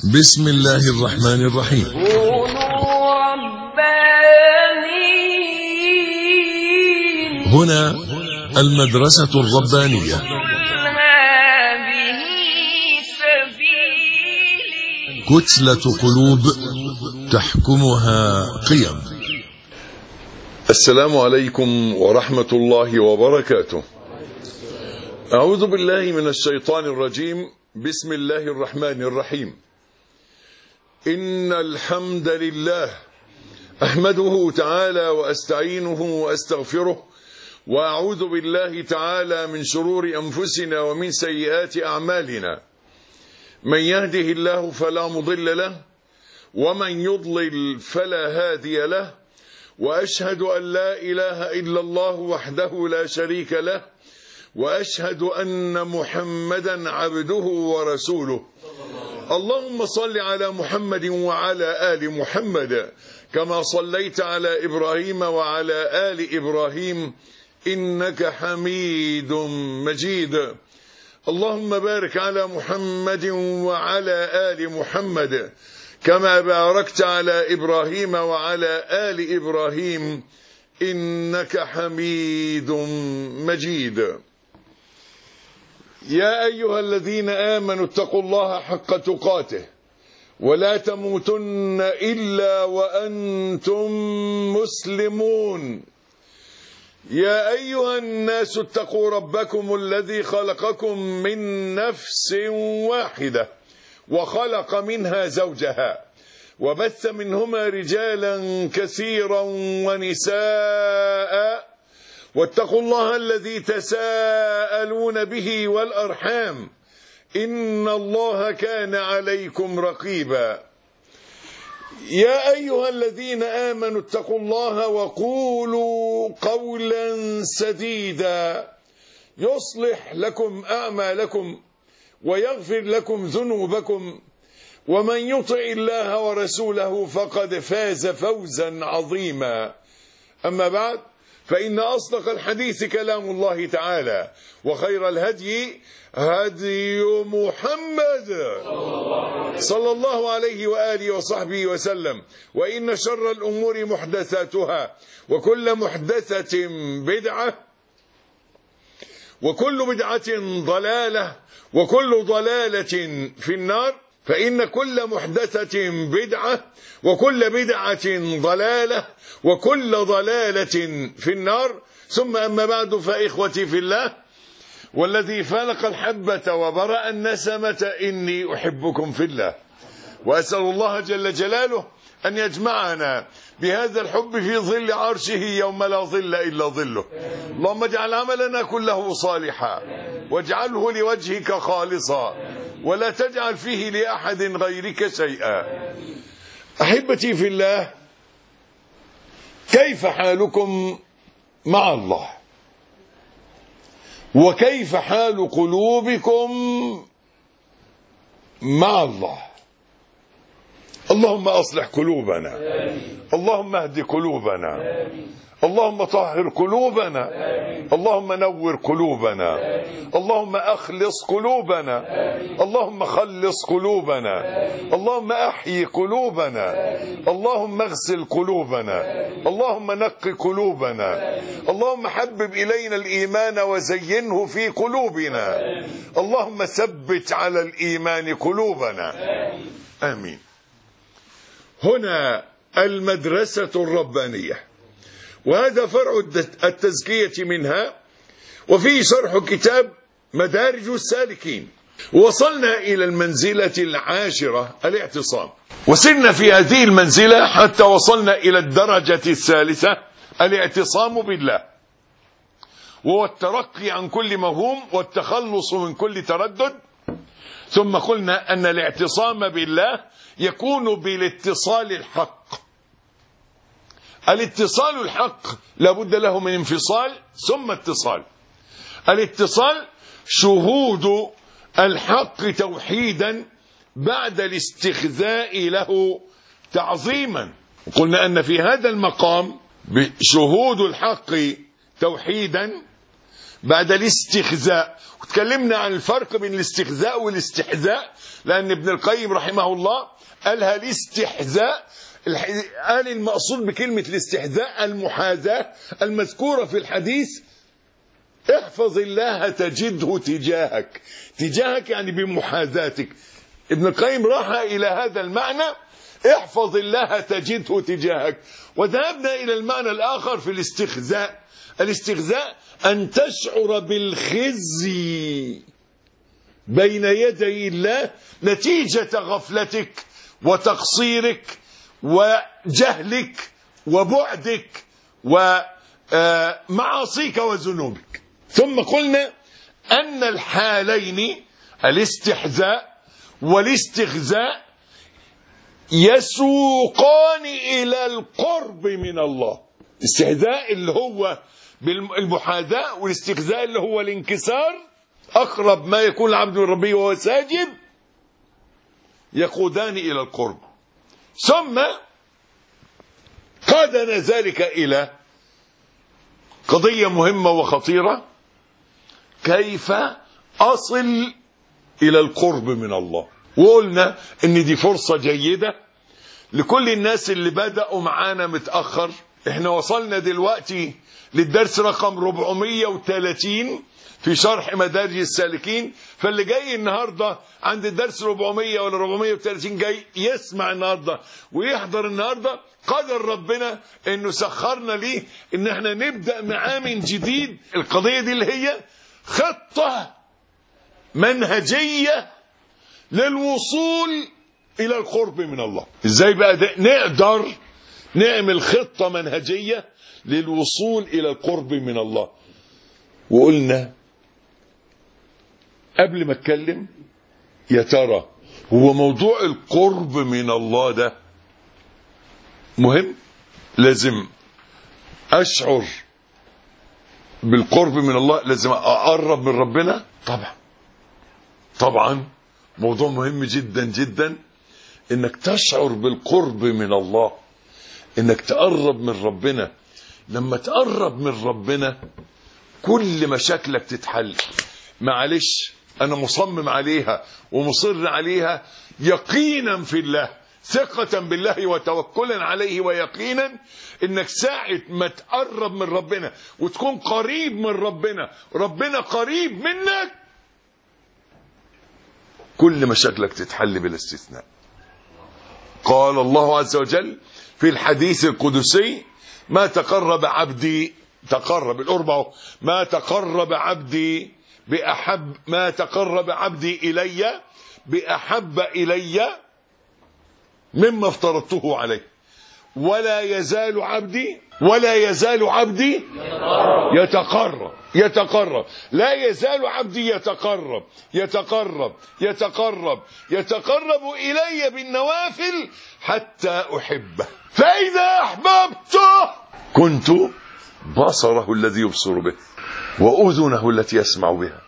بسم الله الرحمن الرحيم. كونوا ربانيين. هنا المدرسة الربانية. هذه سبيلي. كتلة قلوب تحكمها قيم. السلام عليكم ورحمة الله وبركاته. أعوذ بالله من الشيطان الرجيم. بسم الله الرحمن الرحيم. إن الحمد لله أحمده تعالى وأستعينه وأستغفره وأعوذ بالله تعالى من شرور أنفسنا ومن سيئات أعمالنا. من يهده الله فلا مضل له ومن يضلل فلا هادي له، وأشهد أن لا إله إلا الله وحده لا شريك له، وأشهد أن محمدا عبده ورسوله. اللهم صل على محمد وعلى آل محمد كما صليت على إبراهيم وعلى آل إبراهيم إنك حميد مجيد. اللهم بارك على محمد وعلى آل محمد كما باركت على إبراهيم وعلى آل إبراهيم إنك حميد مجيد. يا أيها الذين آمنوا اتقوا الله حق تقاته ولا تموتن إلا وأنتم مسلمون. يا أيها الناس اتقوا ربكم الذي خلقكم من نفس واحدة وخلق منها زوجها وبث منهما رجالا كثيرا ونساء، واتقوا الله الذي تساءلون به والأرحام إن الله كان عليكم رقيبا. يا أيها الذين آمنوا اتقوا الله وقولوا قولا سديدا يصلح لكم أعمالكم ويغفر لكم ذنوبكم، ومن يطع الله ورسوله فقد فاز فوزا عظيما. أما بعد، فإن أصدق الحديث كلام الله تعالى، وخير الهدي هدي محمد صلى الله عليه وآله وصحبه وسلم، وإن شر الأمور محدثاتها، وكل محدثة بدعة، وكل بدعة ضلالة، وكل ضلالة في النار. فإن كل محدثة بدعة، وكل بدعة ضلالة، وكل ضلالة في النار. ثم أما بعد، فإخوتي في الله والذي فلق الحبة وبرأ النسمة إني أحبكم في الله، وأسأل الله جل جلاله أن يجمعنا بهذا الحب في ظل عرشه يوم لا ظل إلا ظله. اللهم اجعل عملنا كله صالحا واجعله لوجهك خالصا ولا تجعل فيه لأحد غيرك شيئا. أحبتي في الله، كيف حالكم مع الله؟ وكيف حال قلوبكم مع الله؟ اللهم أصلح قلوبنا، اللهم اهد قلوبنا، اللهم طهر قلوبنا، اللهم نور قلوبنا، اللهم أخلص قلوبنا، اللهم خلص قلوبنا، اللهم أحيي قلوبنا، اللهم اغسل قلوبنا، اللهم نق قلوبنا، اللهم حبب إلينا الإيمان وزينه في قلوبنا، اللهم ثبت على الإيمان قلوبنا. آمين. هنا المدرسة الربانية، وهذا فرع التزكية منها، وفيه شرح كتاب مدارج السالكين. وصلنا إلى المنزلة العاشرة، الاعتصام، وسرنا في هذه المنزلة حتى وصلنا إلى الدرجة الثالثة، الاعتصام بالله، وهو الترقي عن كل موهوم والتخلص من كل تردد. ثم قلنا أن الاعتصام بالله يكون بالاتصال الحق. الاتصال الحق لابد له من انفصال ثم اتصال. الاتصال شهود الحق توحيدا بعد الاستخذاء له تعظيما. قلنا أن في هذا المقام شهود الحق توحيدا بعد الاستخزاء. وتكلمنا عن الفرق بين الاستخزاء والاستحزاء، لأن ابن القيم رحمه الله قالها الاستحزاء، قال المقصود بكلمة الاستحزاء المحاذاة المذكورة في الحديث: احفظ الله تجده تجاهك. تجاهك يعني بمحاذاتك. ابن القيم راح إلى هذا المعنى: احفظ الله تجده تجاهك. وذهبنا إلى المعنى الآخر في الاستخزاء. الاستخزاء أن تشعر بالخزي بين يدي الله نتيجة غفلتك وتقصيرك وجهلك وبعدك ومعاصيك وذنوبك. ثم قلنا أن الحالين الاستحزاء والاستخزاء يسوقان إلى القرب من الله. الاستهزاء اللي هو بالمحاذاة، والاستخزاء اللي هو الانكسار، أقرب ما يكون العبد من ربه وهو ساجد، يقودان إلى القرب. ثم قادنا ذلك إلى قضية مهمة وخطيرة: كيف أصل إلى القرب من الله. وقلنا إن دي فرصة جيدة لكل الناس اللي بدأوا معانا متأخر. احنا وصلنا دلوقتي للدرس رقم 430 في شرح مدارج السالكين، فاللي جاي النهاردة عند الدرس 400 ولا 430 جاي يسمع النهاردة ويحضر النهاردة، قدر ربنا انه سخرنا ليه ان احنا نبدأ معاه من جديد. القضية دي اللي هي خطة منهجية للوصول الى القرب من الله. ازاي بقى نقدر نعمل خطة منهجية للوصول الى القرب من الله؟ وقلنا قبل ما اتكلم، يا ترى هو موضوع القرب من الله ده مهم؟ لازم اشعر بالقرب من الله، لازم اقرب من ربنا. طبعا موضوع مهم جدا جدا انك تشعر بالقرب من الله، انك تقرب من ربنا. لما تقرب من ربنا كل مشاكلك تتحل. معلش انا مصمم عليها ومصر عليها يقينا في الله، ثقة بالله وتوكلا عليه ويقينا، انك ساعة ما تقرب من ربنا وتكون قريب من ربنا، ربنا قريب منك، كل مشاكلك تتحل بلا استثناء. قال الله عز وجل في الحديث القدسي: ما تقرب عبدي، تقرب القرب، ما تقرب عبدي إلي بأحب إلي مما افترضته عليه، ولا يزال عبدي يتقرب، لا يزال عبدي يتقرب إلي بالنوافل حتى أحبه، فإذا أحببته كنت بصره الذي يبصر به، وأذنه التي يسمع بها،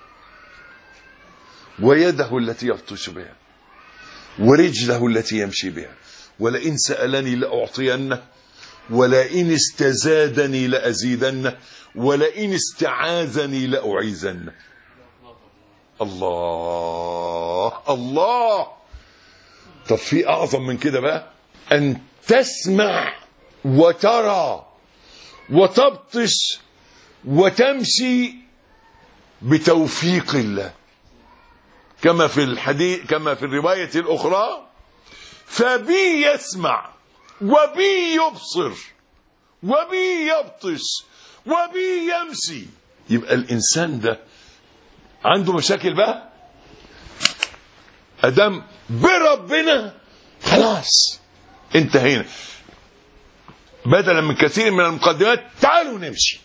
ويده التي يبطش بها، ورجله التي يمشي بها، ولئن سألني لأعطينه، ولئن استزادني لأزيدنه، ولئن استعاذني لأعيذنه. الله. طب في أعظم من كده بقى؟ أن تسمع وترى وتبطش وتمشي بتوفيق الله، كما في الحديث، كما في الرواية الأخرى: فبي يسمع وبي يبصر وبي يبطش وبي يمشي. يبقى الإنسان ده عنده مشاكل بقى، أدام بربنا خلاص انتهينا. بدلا من كثير من المقدمات، تعالوا نمشي.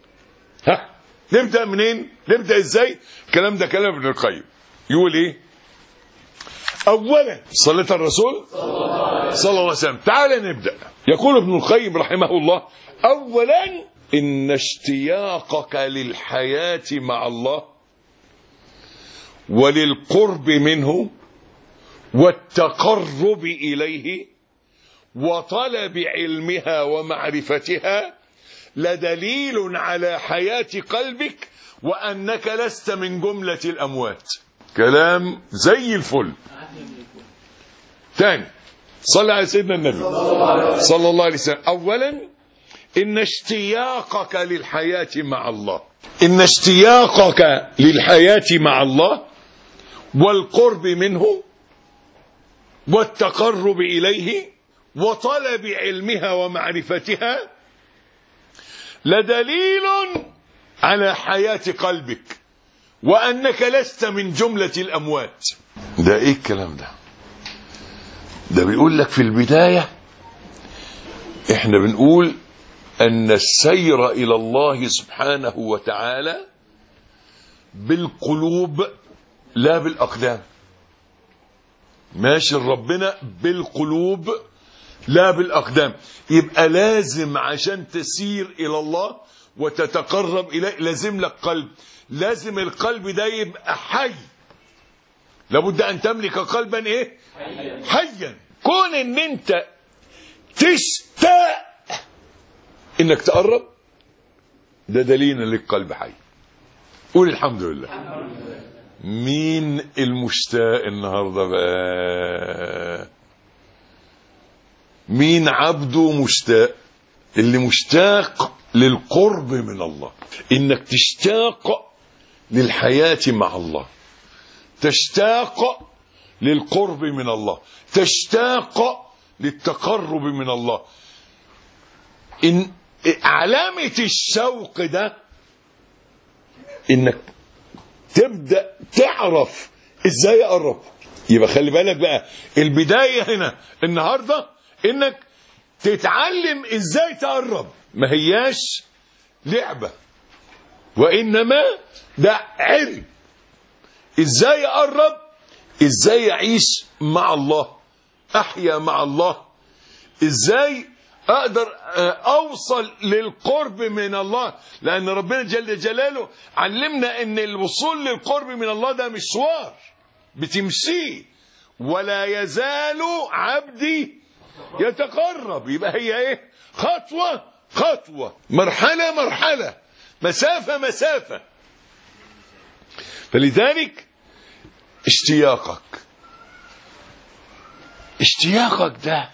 نبدأ منين؟ نبدأ ازاي؟ الكلام ده كلام ابن القيم. يقول ايه؟ اولا صلاه الرسول صلى الله عليه وسلم. تعال نبدا. يقول ابن القيم رحمه الله: اولا ان اشتياقك للحياه مع الله وللقرب منه والتقرب اليه وطلب علمها ومعرفتها لدليل على حياة قلبك وأنك لست من جملة الأموات. كلام زي الفل. ثاني، صلى على سيدنا النبي صلى الله عليه وسلم. أولا، إن اشتياقك للحياة مع الله، إن اشتياقك للحياة مع الله والقرب منه والتقرب إليه وطلب علمها ومعرفتها لدليل على حياة قلبك وأنك لست من جملة الأموات. ده إيه الكلام ده؟ ده بيقول لك في البداية إحنا بنقول أن السير إلى الله سبحانه وتعالى بالقلوب لا بالأقدام. ماشي ربنا بالقلوب لا بالأقدام. يبقى لازم عشان تسير إلى الله وتتقرب إليه لازم لك قلب. لازم القلب ده يبقى حي. لابد أن تملك قلبا إيه؟ حيا. كون إن أنت تشتاق إنك تقرب ده دليل إن لك قلب حي. قول الحمد لله. مين المشتاق النهارده بقى؟ مين عبده مشتاق؟ اللي مشتاق للقرب من الله. انك تشتاق للحياة مع الله، تشتاق للقرب من الله، تشتاق للتقرب من الله. إن علامة الشوق ده انك تبدأ تعرف ازاي اقرب. يبقى خلي بالك بقى البداية هنا النهاردة انك تتعلم ازاي تقرب. ما هياش لعبة، وانما ده علم. ازاي اقرب، ازاي اعيش مع الله، احيا مع الله، ازاي اقدر اوصل للقرب من الله. لان ربنا جل جلاله علمنا ان الوصول للقرب من الله ده مشوار بتمشيه. ولا يزال عبدي يتقرب. يبقى هي ايه؟ خطوة خطوة، مرحلة مرحلة، مسافة مسافة. فلذلك اشتياقك ده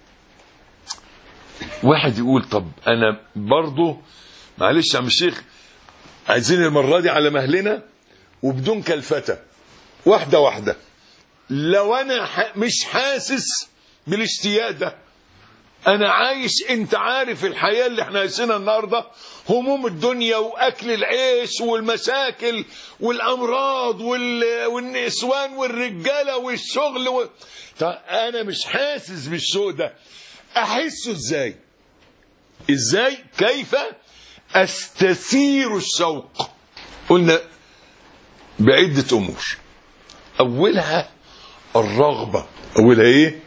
واحد يقول طب انا برضو معلش يا عم الشيخ عايزين المرة دي على مهلنا وبدون كلفتة، واحدة واحدة. لو انا مش حاسس بالاشتياق ده، انا عايش، انت عارف الحياة اللي احنا عايشينها النهاردة، هموم الدنيا واكل العيش والمشاكل والامراض والنسوان والرجالة والشغل طب انا مش حاسس بالشوق ده، احسه ازاي؟ ازاي؟ كيف استثير الشوق؟ قلنا بعدة امور. اولها الرغبة. اولها ايه؟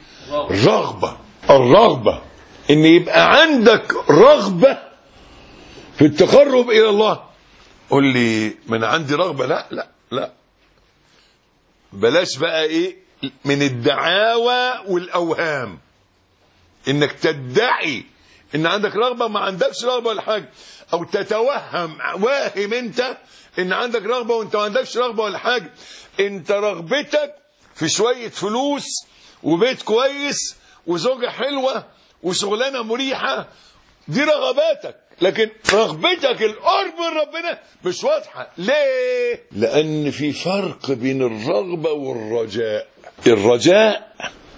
الرغبة ان يبقى عندك رغبة في التقرب الى الله. قل لي ما انا عندي رغبة. لا بلاش بقى ايه من الدعاوى والاوهام، انك تدعي ان عندك رغبة ما عندكش رغبة ولا حاجة، او تتوهم واهم انت ان عندك رغبة وانت ما عندكش رغبة ولا حاجة. انت رغبتك في شوية فلوس وبيت كويس وزوجة حلوة وشغلانة مريحة، دي رغباتك. لكن رغبتك القرب من ربنا مش واضحة. ليه؟ لأن في فرق بين الرغبة والرجاء. الرجاء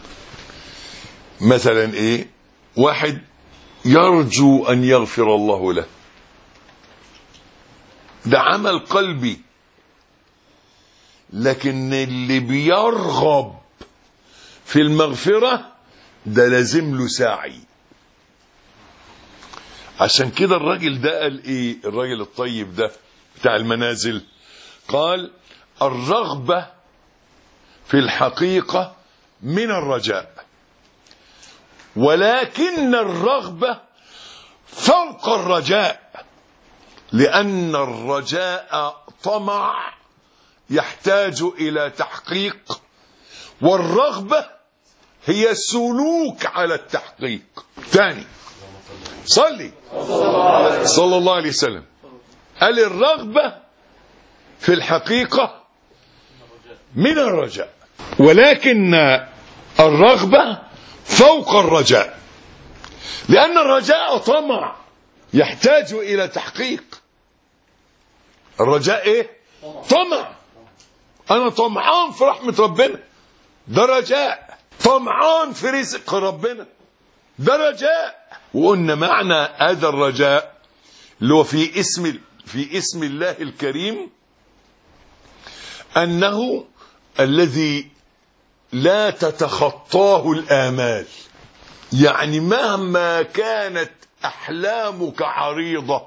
مثلا ايه؟ واحد يرجو أن يغفر الله له، ده عمل قلبي. لكن اللي بيرغب في المغفرة ده لازم له سعي. عشان كده الراجل ده قال ايه؟ الراجل الطيب ده بتاع المنازل قال الرغبة في الحقيقة من الرجاء، ولكن الرغبة فوق الرجاء، لأن الرجاء طمع يحتاج إلى تحقيق، والرغبة هي سلوك على التحقيق. ثاني، صلي صلى الله عليه وسلم. قال الرغبة في الحقيقة من الرجاء، ولكن الرغبة فوق الرجاء، لأن الرجاء طمع يحتاج إلى تحقيق. الرجاء إيه؟ طمع. أنا طمعان في رحمة ربنا، ده رجاء. طمعان في رزق ربنا، ده رجاء. وقلنا معنى هذا الرجاء اللي هو في اسم الله الكريم أنه الذي لا تتخطاه الآمال. يعني مهما كانت أحلامك عريضة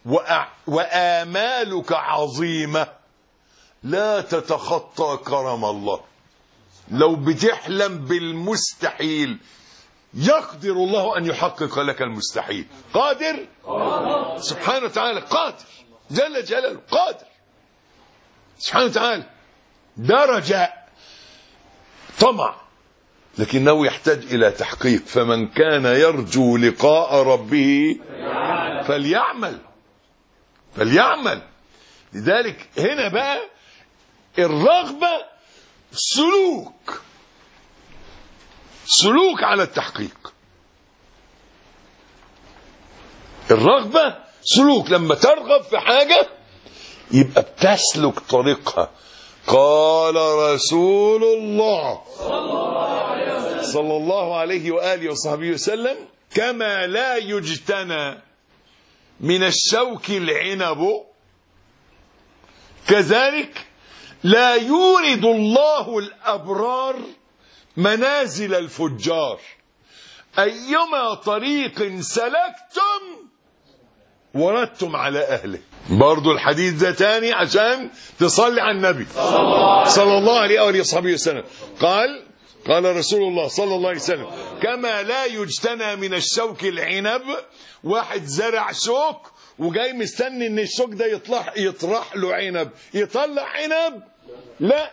وآمالك عظيمة لا تتخطى كرم الله. لو بتحلم بالمستحيل يقدر الله أن يحقق لك المستحيل. قادر سبحانه وتعالى، قادر جل جلاله، قادر سبحانه وتعالى. ده رجاء طمع، لكنه يحتاج إلى تحقيق. فمن كان يرجو لقاء ربه فليعمل. لذلك هنا بقى الرغبة سلوك على التحقيق. الرغبة سلوك، لما ترغب في حاجة يبقى بتسلك طريقها. قال رسول الله صلى الله عليه وآله وصحبه وسلم: كما لا يجتنى من الشوك العنب كذلك لا يورد الله الأبرار منازل الفجار. أيما طريق سلكتم وردتم على أهله. برضو الحديث ده تاني عشان تصلي على النبي صلى الله عليه وآله وصحبه وسلم. قال رسول الله صلى الله عليه وسلم: كما لا يجتنى من الشوك العنب. واحد زرع شوك وجاي مستني ان الشوك ده يطرح له عنب، يطلع عنب؟ لا.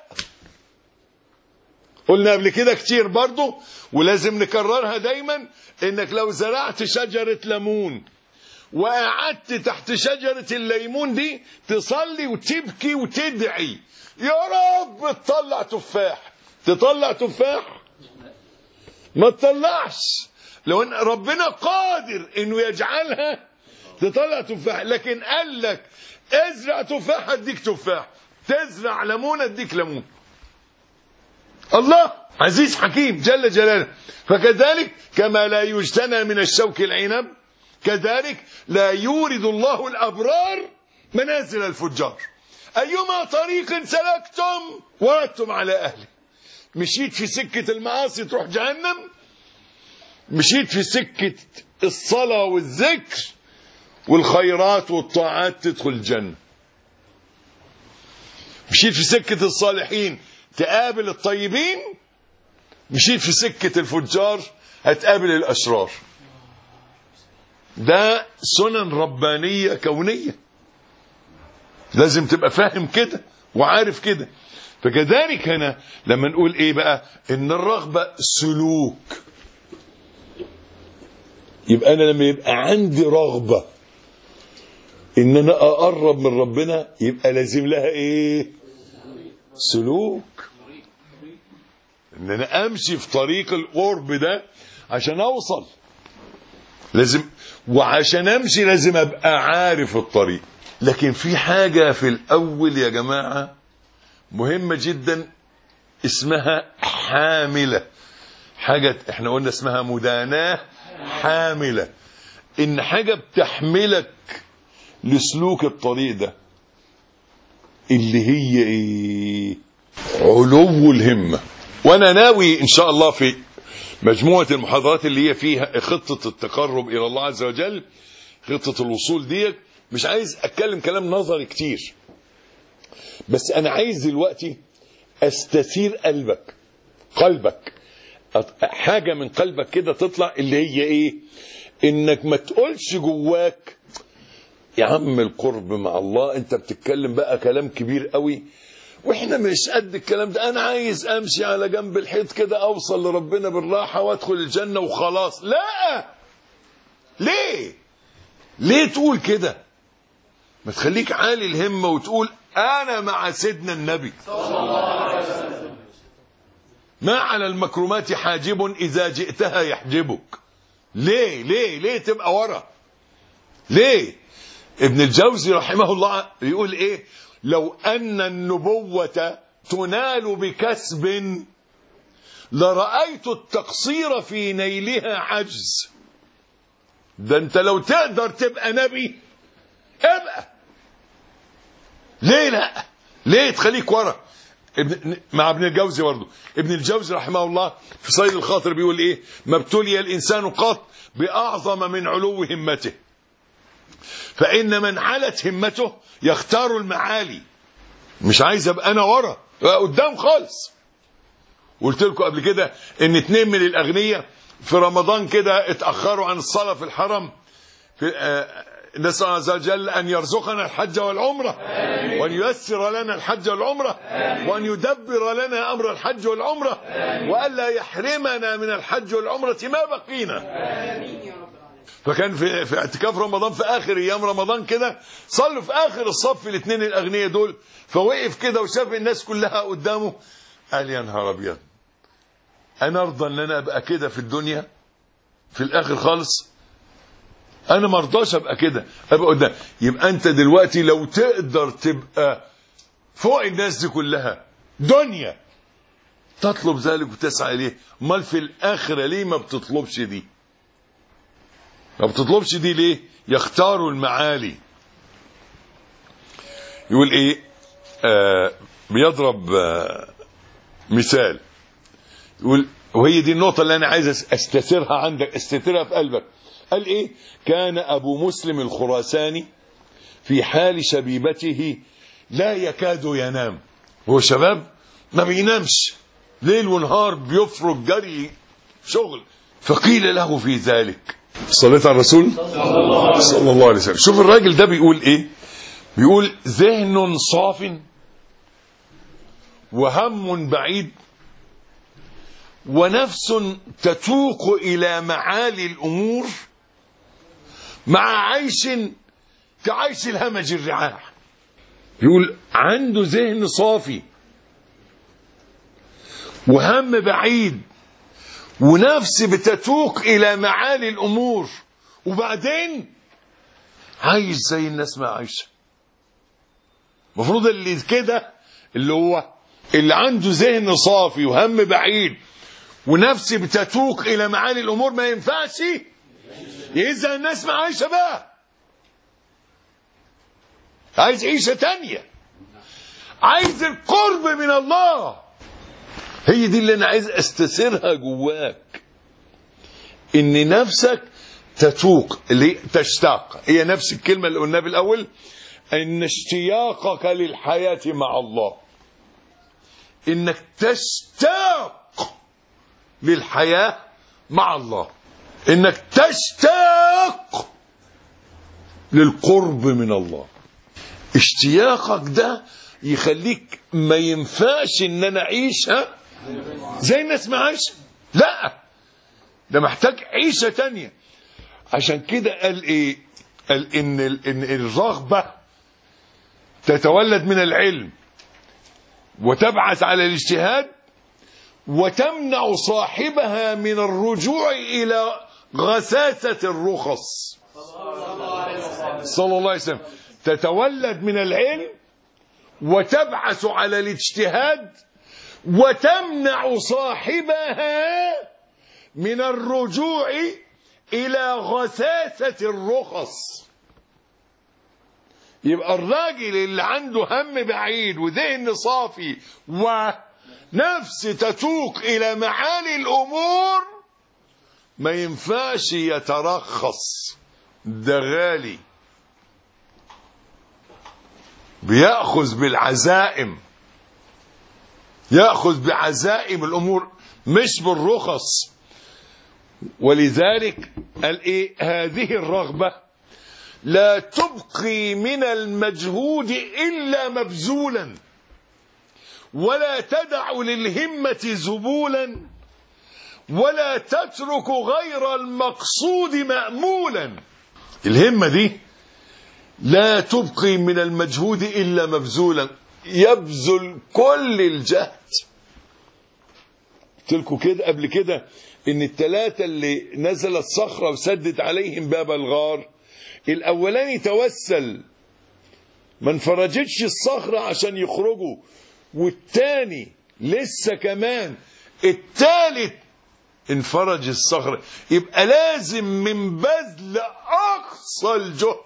قلنا قبل كده كتير برضو ولازم نكررها دايما، انك لو زرعت شجرة ليمون وقعدت تحت شجرة الليمون دي تصلي وتبكي وتدعي يا رب تطلع تفاح، تطلع تفاح؟ ما تطلعش. لو ان ربنا قادر انه يجعلها تطلع تفاح، لكن قال لك ازرع تفاح اديك تفاح، تزرع ليمون اديك ليمون. الله عزيز حكيم جل جلاله. فكذلك كما لا يجتنى من الشوك العنب كذلك لا يورد الله الأبرار منازل الفجار. أيما طريق سلكتم وردتم على أهله. مشيت في سكة المعاصي تروح جهنم، مشيت في سكة الصلاة والذكر والخيرات والطاعات تدخل الجنة، مشيت في سكة الصالحين تقابل الطيبين، مشيت في سكة الفجار هتقابل الأشرار. ده سنن ربانية كونية، لازم تبقى فاهم كده وعارف كده. فكذلك هنا لما نقول ايه بقى ان الرغبة سلوك، يبقى انا لما يبقى عندي رغبة ان انا اقرب من ربنا يبقى لازم لها ايه؟ سلوك. ان انا امشي في طريق القرب ده عشان اوصل لازم، وعشان امشي لازم ابقى عارف الطريق. لكن في حاجة في الاول يا جماعة مهمة جدا اسمها حاملة. حاجة احنا قلنا اسمها مداناة حاملة، ان حاجة بتحملك لسلوك الطريق ده اللي هي ايه؟ علو الهمة. وانا ناوي ان شاء الله في مجموعة المحاضرات اللي هي فيها خطة التقرب الى الله عز وجل، خطة الوصول دي، مش عايز اتكلم كلام نظري كتير، بس انا عايز دلوقتي استثير قلبك حاجة من قلبك كده تطلع، اللي هي ايه؟ انك ما تقولش جواك يا عم القرب مع الله انت بتتكلم بقى كلام كبير قوي واحنا مش قد الكلام ده، انا عايز امشي على جنب الحيط كده اوصل لربنا بالراحة وادخل الجنة وخلاص. لا، ليه تقول كده؟ ما تخليك عالي الهمة وتقول انا مع سيدنا النبي ما على المكرمات حاجب اذا جئتها يحجبك. ليه تبقى ورا؟ ليه؟ ابن الجوزي رحمه الله يقول ايه؟ لو ان النبوة تنال بكسب لرأيت التقصير في نيلها عجز. ده انت لو تقدر تبقى نبي ابقى. ليه لا؟ ليه تخليك ورا؟ مع ابن الجوزي برضه. ابن الجوزي رحمه الله في صيد الخاطر بيقول ايه؟ ما ابتلي الانسان قط باعظم من علو همته، فان من علت همته يختار المعالي. مش عايز ابقى انا ورا، ابقى قدام خالص. قلت لكم قبل كده ان 2 من الاغنياء في رمضان كده اتاخروا عن الصلاه في الحرم. نسأل الله عز وجل أن يرزقنا الحج والعمرة، وأن ييسر لنا الحج والعمرة، وأن يدبر لنا أمر الحج والعمرة، وألا يحرمنا من الحج والعمرة ما بقينا. فكان في اعتكاف رمضان في آخر أيام رمضان كده، صلوا في آخر الصف 2 الأغنياء دول، فوقف كده وشاف الناس كلها قدامه، قال يا نهار أبيض، أنا أرضى أن أنا أبقى كده في الدنيا في الآخر خالص؟ انا ما ارضاش ابقى كده، ابقى قدام. يبقى انت دلوقتي لو تقدر تبقى فوق الناس دي كلها دنيا تطلب ذلك وتسعى اليه، امال في الاخره ليه ما بتطلبش دي؟ ما بتطلبش دي ليه؟ يختاروا المعالي. يقول ايه؟ بيضرب مثال، يقول وهي دي النقطه اللي انا عايز استثيرها عندك، استثيرها في قلبك. قال ايه؟ كان ابو مسلم الخراساني في حال شبيبته لا يكاد ينام. هو شباب ما بينامش ليل ونهار، بيفرق جري شغل. فقيل له في ذلك، صليت على الرسول صلى الله عليه وسلم. شوف الراجل ده بيقول ايه؟ بيقول ذهن صاف وهم بعيد ونفس تتوق الى معالي الامور مع عيش كعيش الهمج الرعاح. يقول عنده ذهن صافي وهم بعيد ونفس بتتوق إلى معالي الأمور، وبعدين عايش زي الناس ما عايشة. المفروض اللي كده اللي هو اللي عنده ذهن صافي وهم بعيد ونفس بتتوق إلى معالي الأمور ما ينفعش يهز الناس ما عايشة بقى. عايز عيشة تانية، عايز القرب من الله. هي دي اللي انا عايز استثيرها جواك، ان نفسك تتوق، اللي تشتاق، هي نفس الكلمة اللي قلناها بالاول، ان اشتياقك للحياة مع الله، انك تشتاق للحياة مع الله، انك تشتاق للقرب من الله. اشتياقك ده يخليك ما ينفعش ان انا اعيشها زي الناس ما عايشه، لا، ده محتاج عيشه تانية. عشان كده قال ايه؟ قال ان الرغبه تتولد من العلم وتبعث على الاجتهاد وتمنع صاحبها من الرجوع الى غساسه الرخص. صلى الله عليه وسلم. تتولد من العلم وتبعث على الاجتهاد وتمنع صاحبها من الرجوع إلى غساسة الرخص. يبقى الراجل اللي عنده هم بعيد وذهن صافي ونفس تتوق إلى معالي الأمور ما ينفعش يترخص، ده غالي، بيأخذ بالعزائم، يأخذ بعزائم الأمور مش بالرخص. ولذلك قال إيه؟ هذه الرغبة لا تبقي من المجهود إلا مبذولا، ولا تدع للهمة زبولا، ولا تترك غير المقصود مأمولا. الهمة دي لا تبقي من المجهود إلا مبذولا، يبذل كل الجهد. قلت لكم كده قبل كده ان الثلاثة اللي نزلت صخرة وسدت عليهم باب الغار، الاولاني توسل ما انفرجتش الصخرة عشان يخرجوا، والتاني لسه كمان، التالت انفرج الصخرة. يبقى لازم من بذل اقصى الجهد،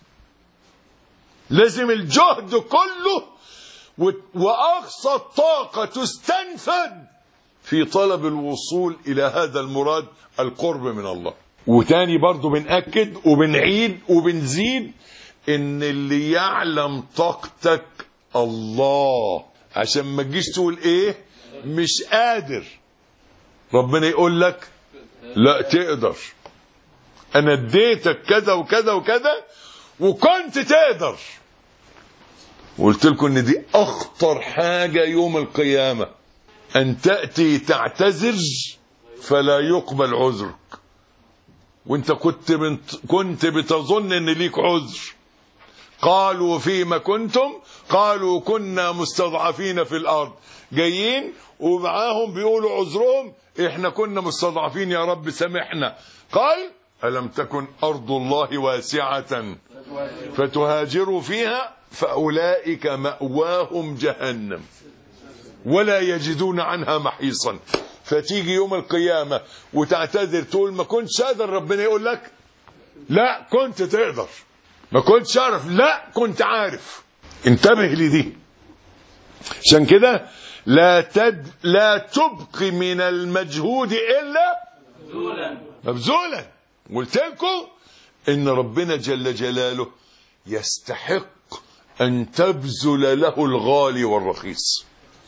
لازم الجهد كله واقصى الطاقة تستنفذ في طلب الوصول الى هذا المراد، القرب من الله. وتاني برضو بنأكد وبنعيد وبنزيد ان اللي يعلم طاقتك الله، عشان ما تجيش تقول ايه مش قادر، ربنا يقول لك لا تقدر، انا اديتك كذا وكذا وكذا وكنت تقدر. وقلت لكم ان دي اخطر حاجة يوم القيامة، ان تأتي تعتذر فلا يقبل عذرك، وانت كنت بتظن ان ليك عذر. قالوا فيما كنتم، قالوا كنا مستضعفين في الارض، جايين ومعاهم بيقولوا عذرهم احنا كنا مستضعفين يا رب سامحنا. قال ألم تكن أرض الله واسعة فتهاجروا فيها فأولئك مأواهم جهنم ولا يجدون عنها محيصا. فتيجي يوم القيامة وتعتذر تقول ما كنتش قادر، ربنا يقول لك لا كنت تقدر، ما كنتش عارف لا كنت عارف. انتبه لدي. عشان كده لا تبقي من المجهود إلا مبذولا. قلت لكم إن ربنا جل جلاله يستحق أن تبذل له الغالي والرخيص.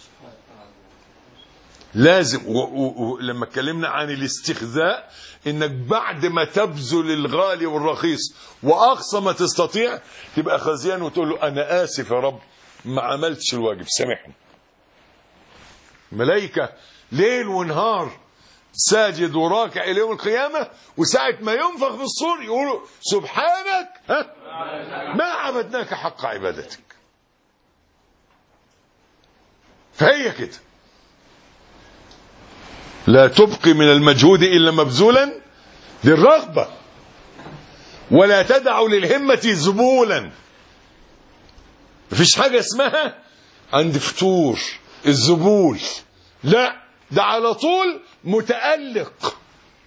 لازم لما اتكلمنا عن الاستخذاء، انك بعد ما تبذل الغالي والرخيص واقصى ما تستطيع تبقى خزيان وتقول له انا اسف يا رب ما عملتش الواجب سامحني. ملائكة ليل ونهار ساجد وراكع الى يوم القيامة، وساعة ما ينفخ في الصور يقولوا سبحانك ما عبدناك حق عبادتك. فهي كده، لا تبقي من المجهود إلا مبذولا للرغبة، ولا تدع للهمة زبولا. مفيش حاجة اسمها عند فتور الزبول، لا ده على طول متألق،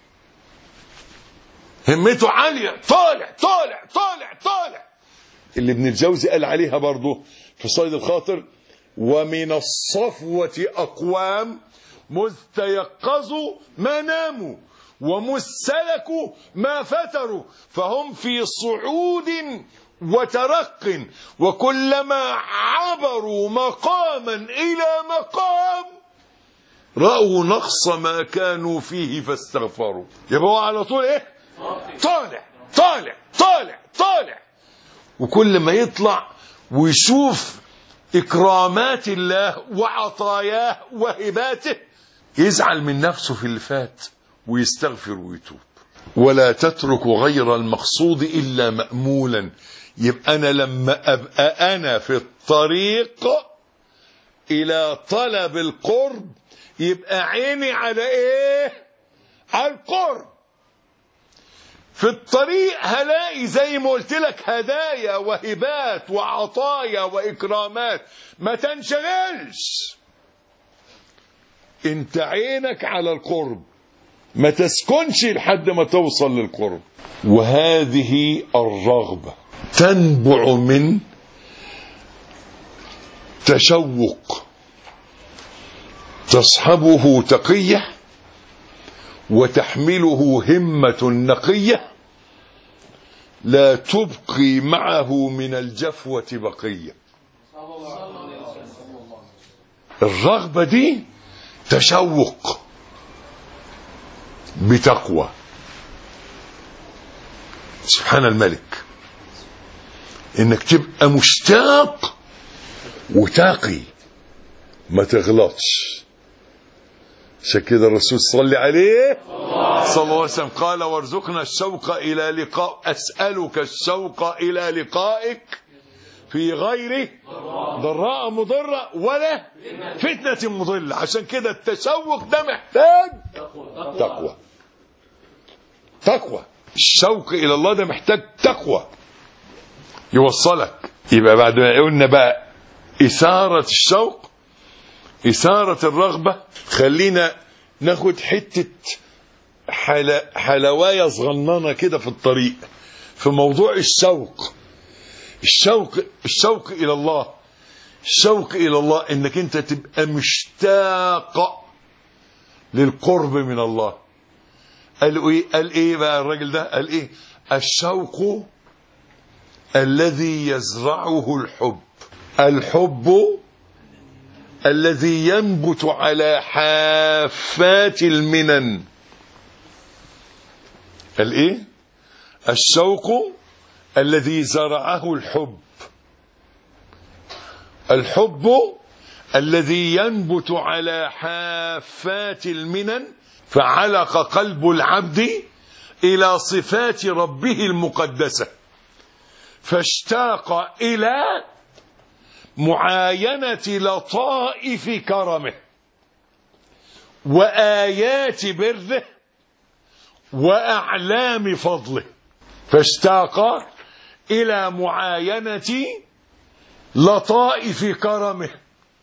همته عالية، طالع طالع طالع طالع. اللي ابن الجوزي قال عليها برضو في صيد الخاطر: ومن الصفوة أقوام مذ تيقظوا ما ناموا ومذ سلكوا ما فتروا، فهم في صعود وترق، وكلما عبروا مقاما إلى مقام رأوا نقص ما كانوا فيه فاستغفروا. يبقى على طول ايه؟ طالع طالع طالع طالع. وكل ما يطلع ويشوف إكرامات الله وعطاياه وهباته يزعل من نفسه في اللي فات ويستغفر ويتوب. ولا تترك غير المقصود إلا مأمولا. يبقى أنا لما أبقى أنا في الطريق إلى طلب القرب يبقى عيني على إيه؟ على القرب. في الطريق هلاقي زي ما قلت لك هدايا وهبات وعطايا وإكرامات، ما تنشغلش، انت عينك على القرب، ما تسكنش لحد ما توصل للقرب. وهذه الرغبة تنبع من تشوق تصحبه تقية وتحمله همة نقية لا تبقي معه من الجفوة بقية. الرغبة دي تشوق بتقوى. سبحان الملك، انك تبقى مشتاق وتاقي، ما تغلطش، عشان كده الرسول صلى عليه صلى الله عليه وسلم قال وارزقنا الشوق إلى لقاء، أسألك الشوق إلى لقائك في غير ضراء مضرة ولا فتنة مضلة. عشان كده التشوق ده محتاج تقوى. الشوق إلى الله ده محتاج تقوى يوصلك. يبقى بعد ما قلنا بقى إثارة الشوق، إثارة الرغبة، خلينا ناخد حتة حلواية صغننة كده في الطريق في موضوع الشوق. الشوق إلى الله، الشوق إلى الله إنك أنت تبقى مشتاق للقرب من الله. قال إيه بقى الراجل ده؟ قال إيه؟ الشوق الذي يزرعه الحب الذي ينبت على حافات المنن. قال إيه؟ الشوق الذي زرعه الحب الذي ينبت على حافات المنن، فعلق قلب العبد إلى صفات ربه المقدسة، فاشتاق إلى معاينة لطائف كرمه وآيات بره وأعلام فضله. فاشتاق إلى معاينة لطائف كرمه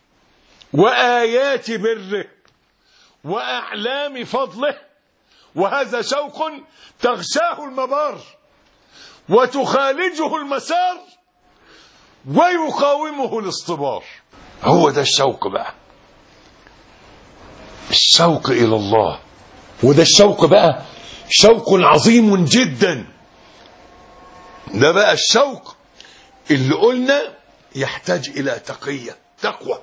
وآيات بره وأعلام فضله. وهذا شوق تغشاه المبار وتخالجه المسار ويقاومه الاصطبار. هو ده الشوق بقى، الشوق إلى الله. وده الشوق بقى شوق عظيم جدا. ده بقى الشوق اللي قلنا يحتاج إلى تقوى،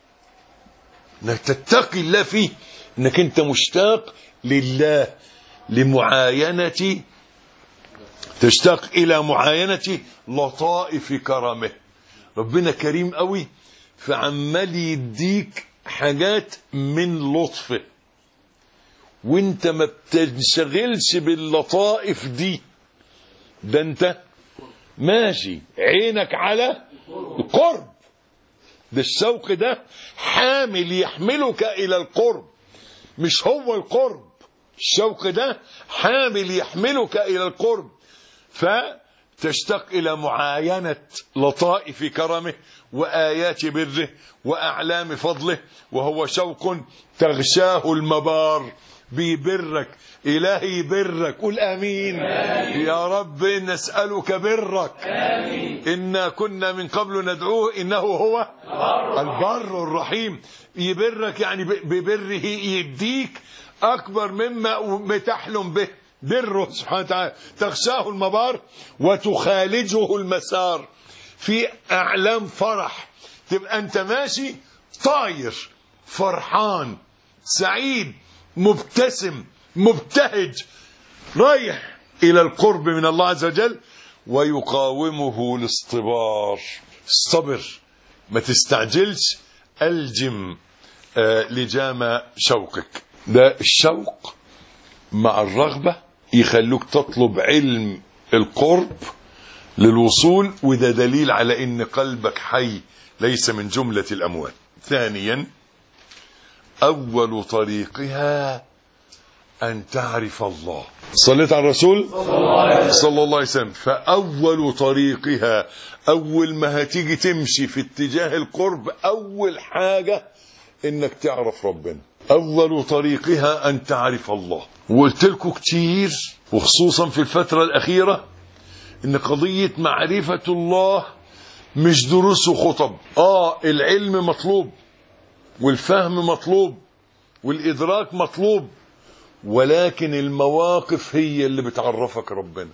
انك تتقي الله فيه، انك انت مشتاق لله، لمعاينة، تشتاق إلى معاينة لطائف كرمه. ربنا كريم قوي، فعمال يديك حاجات من لطفه، وانت ما بتنشغلش باللطائف دي. ده انت ماشي عينك على القرب. ده الشوق ده حامل يحملك إلى القرب، مش هو القرب. الشوق ده حامل يحملك إلى القرب، فتشتاق إلى معاينة لطائف كرمه وآيات بره وأعلام فضله. وهو شوق تغشاه المبار، بيبرك إلهي برك. قل آمين. يا رب نسألك برك. إنا كنا من قبل ندعوه إنه هو البر الرحيم. يبرك يعني ببره يديك أكبر مما بتحلم به، بره سبحانه وتعالى. تغشاه المبار وتخالجه المسار، في أعلام فرح. تبقى أنت ماشي طاير فرحان سعيد مبتسم مبتهج رايح إلى القرب من الله عز وجل. ويقاومه الاصطبار. استبر، ما تستعجلش، ألجم لجام شوقك. ده الشوق مع الرغبة يخلوك تطلب علم القرب للوصول، وده دليل على ان قلبك حي ليس من جملة الأموات. ثانيا، أول طريقها أن تعرف الله. صليت على الرسول صلى الله عليه وسلم. فأول طريقها، أول ما هتيجي تمشي في اتجاه القرب، أول حاجة إنك تعرف ربنا. أول طريقها أن تعرف الله. وقلت لكم كتير وخصوصا في الفترة الأخيرة إن قضية معرفة الله مش دروس وخطب. العلم مطلوب والفهم مطلوب والإدراك مطلوب، ولكن المواقف هي اللي بتعرفك ربنا.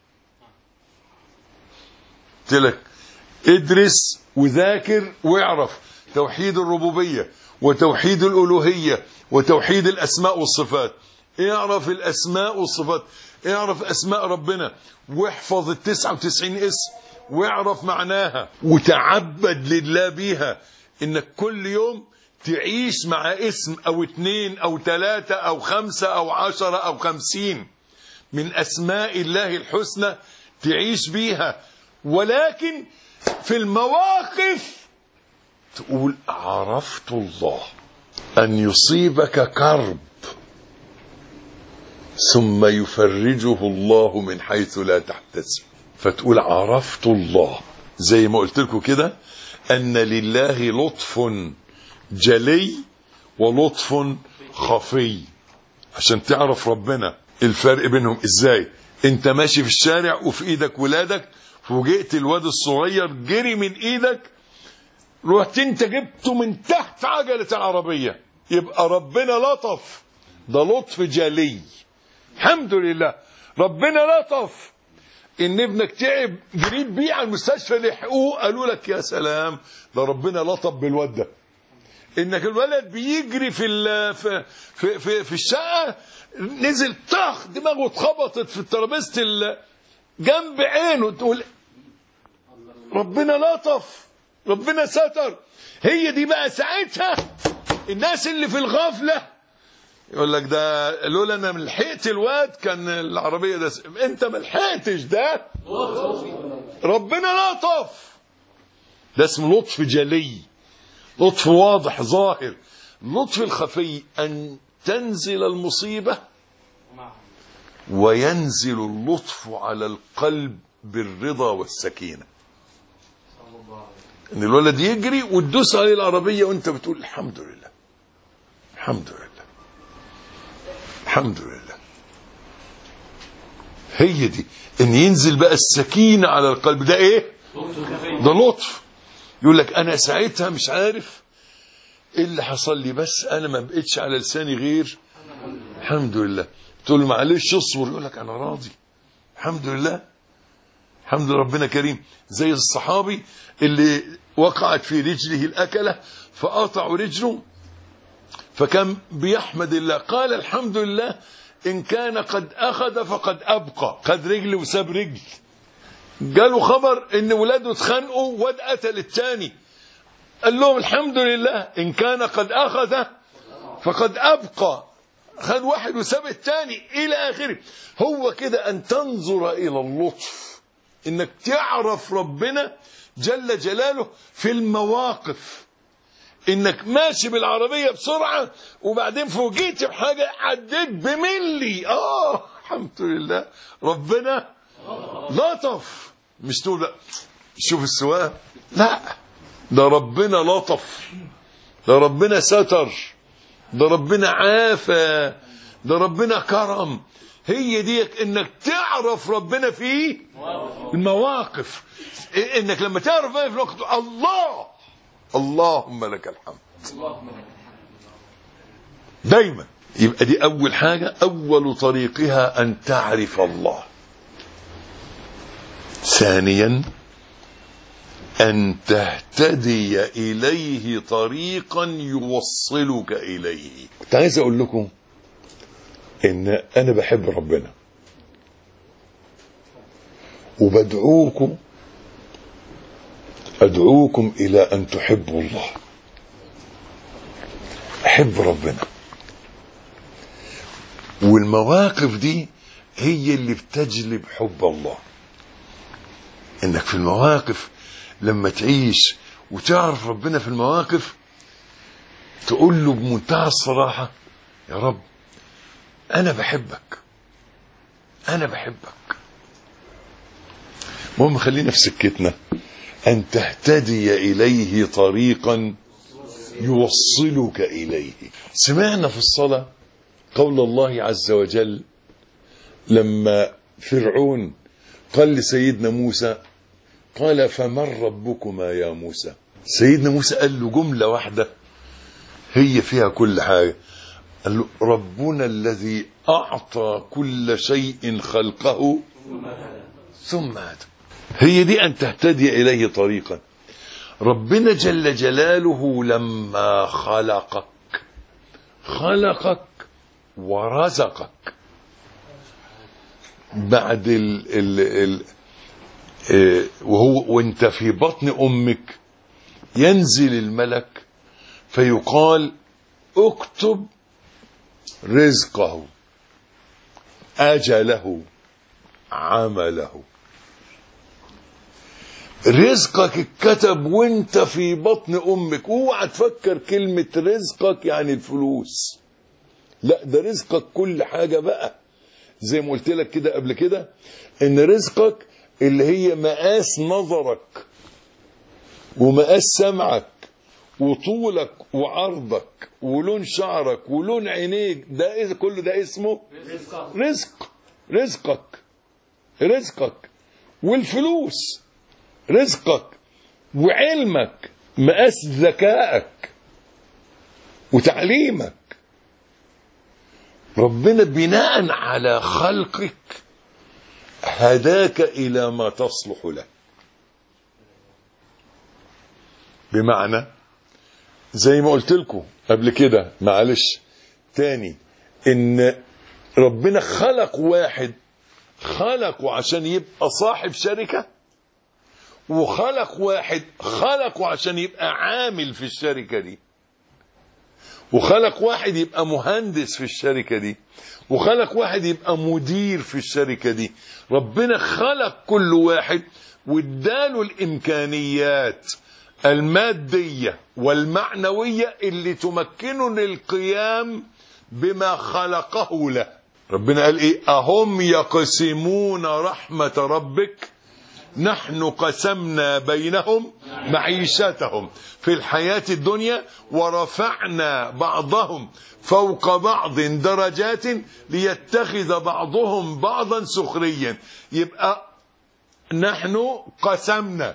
قلت لك ادرس وذاكر واعرف توحيد الربوبية وتوحيد الألوهية وتوحيد الأسماء والصفات. اعرف الأسماء والصفات، اعرف أسماء ربنا واحفظ 99 اسم واعرف معناها وتعبد لله بيها. انك كل يوم تعيش مع اسم أو 2 أو 3 أو 5 أو 10 أو 50 من أسماء الله الحسنى تعيش بيها، ولكن في المواقف تقول عرفت الله. أن يصيبك كرب ثم يفرجه الله من حيث لا تحتسب، فتقول عرفت الله. زي ما قلت لكم كده أن لله لطف جلي ولطف خفي، عشان تعرف ربنا الفرق بينهم ازاي. انت ماشي في الشارع وفي ايدك ولادك، فوجئت الواد الصغير جري من ايدك، رحت انت جبته من تحت عجلة العربية، يبقى ربنا لطف، ده لطف جلي. الحمد لله ربنا لطف ان ابنك تعب جريت بيه على المستشفى لحقوه، قالوا لك يا سلام ده ربنا لطف بالواد ده. انك الولد بيجري في الشقه نزل طخ دماغه اتخبطت في ترابيزه جنب عينه، تقول ربنا لطف، ربنا ستر. هي دي بقى ساعتها الناس اللي في الغفله يقول لك ده لولا انا ملحقت الواد كان العربيه ده انت ملحقتش، ده ربنا لطف. ده اسمه لطف جلي، لطف واضح ظاهر. اللطف الخفي أن تنزل المصيبة وينزل اللطف على القلب بالرضا والسكينة. ان الولد يجري وتدوس عليه العربية وانت بتقول الحمد لله الحمد لله الحمد لله. هي دي ان ينزل بقى السكينة على القلب. ده ايه؟ ده لطف. يقول لك انا ساعتها مش عارف ايه اللي حصل لي، بس انا ما بقتش على لساني غير الحمد لله. تقول له معلش اصبر، يقول لك انا راضي الحمد لله الحمد لله ربنا كريم. زي الصحابي اللي وقعت في رجله الاكله فقطعوا رجله فكان بيحمد الله، قال الحمد لله ان كان قد اخذ فقد ابقى، خد رجل وساب رجل. جاله خبر ان ولاده اتخانقوا واد قتل الثاني، قال لهم الحمد لله ان كان قد اخذ فقد ابقى، خد واحد وساب الثاني الى اخره. هو كده ان تنظر الى اللطف، انك تعرف ربنا جل جلاله في المواقف. انك ماشي بالعربيه بسرعه وبعدين فوجئت بحاجه عديت بملي، الحمد لله ربنا لطف. مش تقول شوف السواق، لا، ده ربنا لطف، ده ربنا ستر، ده ربنا عافى، ده ربنا كرم. هي دي انك تعرف ربنا في المواقف. انك لما تعرف ربنا في الوقت الله اللهم لك الحمد دايما. يبقى دي اول حاجة، اول طريقها ان تعرف الله. ثانيا أن تهتدي إليه طريقا يوصلك إليه. كنت عايز أقول لكم إن أنا بحب ربنا أدعوكم إلى أن تحبوا الله. أحب ربنا، والمواقف دي هي اللي بتجلب حب الله. إنك في المواقف لما تعيش وتعرف ربنا في المواقف تقول له بمنتهى الصراحة يا رب أنا بحبك أنا بحبك. المهم خلينا في سكتنا، أن تهتدي إليه طريقا يوصلك إليه. سمعنا في الصلاة قول الله عز وجل لما فرعون قال لسيدنا موسى قال فمن ربكما يا موسى. سيدنا موسى قال له جملة واحدة هي فيها كل حاجة، قال له ربنا الذي أعطى كل شيء خلقه ثم هدى. هي دي أن تهتدي إليه طريقا. ربنا جل جلاله لما خلقك ورزقك بعد وانت في بطن امك ينزل الملك فيقال اكتب رزقه، أجله، عمله. رزقك اتكتب وانت في بطن امك. اوعى تفكر كلمة رزقك يعني الفلوس، لا، ده رزقك كل حاجة بقى. زي ما قلت لك كده قبل كده، ان رزقك اللي هي مقاس نظرك ومقاس سمعك وطولك وعرضك ولون شعرك ولون عينيك، ده كل ده اسمه رزقك. والفلوس رزقك، وعلمك مقاس ذكائك وتعليمك. ربنا بناء على خلقك هداك إلى ما تصلح له. بمعنى زي ما قلت لكم قبل كده، معلش تاني، ان ربنا خلق واحد، خلقه عشان يبقى صاحب شركة، وخلق واحد خلقه عشان يبقى عامل في الشركة دي، وخلق واحد يبقى مهندس في الشركة دي، وخلق واحد يبقى مدير في الشركة دي. ربنا خلق كل واحد واداله الإمكانيات المادية والمعنوية اللي تمكنه للقيام بما خلقه له. ربنا قال ايه؟ أهم يقسمون رحمة ربك نحن قسمنا بينهم معيشتهم في الحياة الدنيا ورفعنا بعضهم فوق بعض درجات ليتخذ بعضهم بعضا سخريا. يبقى نحن قسمنا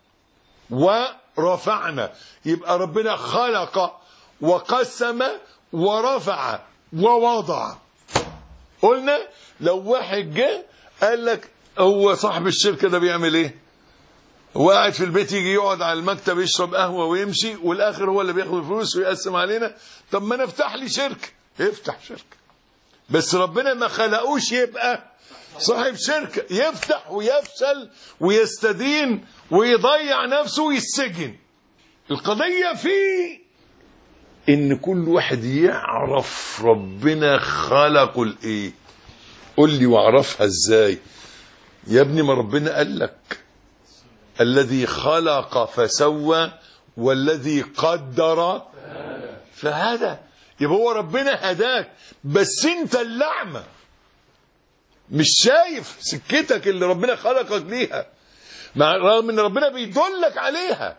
ورفعنا، يبقى ربنا خلق وقسم ورفع ووضع. قلنا لو واحد جه قال لك هو صاحب الشركة ده بيعمل ايه؟ هو قاعد في البيت، يجي يقعد على المكتب يشرب قهوة ويمشي، والاخر هو اللي بياخد الفلوس ويقسم علينا. طب ما نفتح لي شركة. يفتح شركة، بس ربنا ما خلقوش يبقى صاحب شركة يفتح ويفشل ويستدين ويضيع نفسه ويسجن. القضية في ان كل واحد يعرف ربنا خلقه الايه. قل لي واعرفها ازاي يا ابني؟ ما ربنا قال لك الذي خلق فسوى والذي قدر فهدى. يبقى هو ربنا هداك، بس انت اللعمة مش شايف سكتك اللي ربنا خلقك ليها، رغم ان ربنا بيدلك عليها